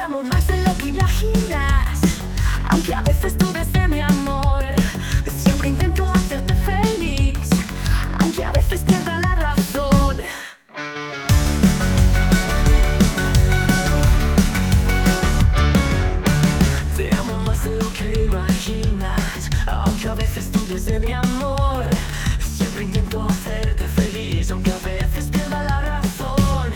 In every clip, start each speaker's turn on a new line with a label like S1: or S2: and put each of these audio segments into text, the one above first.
S1: amo más de lo que imaginas. Aunque a veces dudes de mi amor, siempre intento hacerte feliz, aunque a veces pierda la razón. Te amo más de lo que imaginas, aunque a veces dudes de mi amor. Siempre intento hacerte feliz, aunque a veces pierda la razón.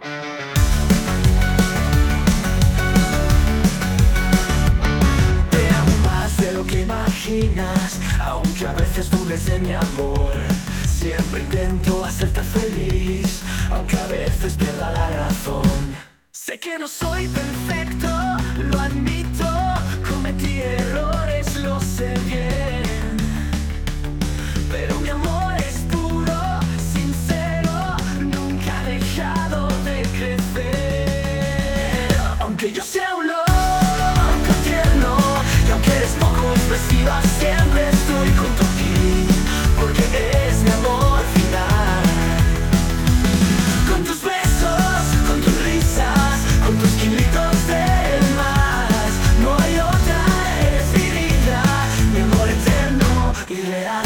S1: Te amo más de lo que imaginas, aunque a veces dudes de mi amor. Siempre intento hacerte feliz, aunque a veces pierda la razón. Sé que no soy perfecto, lo admito, cometí errores, lo sé bien, pero mi amor es puro, sincero, nunca ha dejado de crecer. Aunque yo sea un loco tierno, y aunque eres poco expresiva, siempre estoy junto a ti, porque es mi amor final. Con tus besos, con tus risas, con tus kilitos de más, no hay otra, eres mi vida, mi amor eterno y real.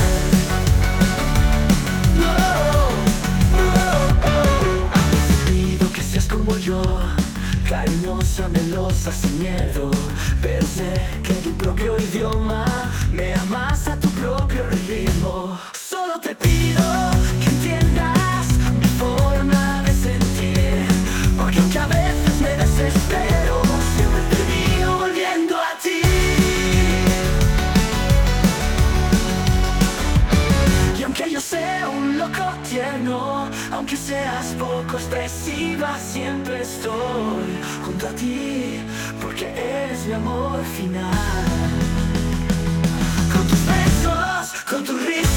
S1: Pido que seas como yo, cariñosa, melosa, sin miedo, pero sé que en tu propio idioma me amas a tu propio ritmo. Solo te pido que entiendas mi forma de sentir, porque aunque a veces me desespero, siempre termino volviendo a ti. Y aunque yo sea un loco tierno, aunque seas poco expresiva, siempre estoy junto a ti, porque eres mi amor final. Con tus besos, con tus risas,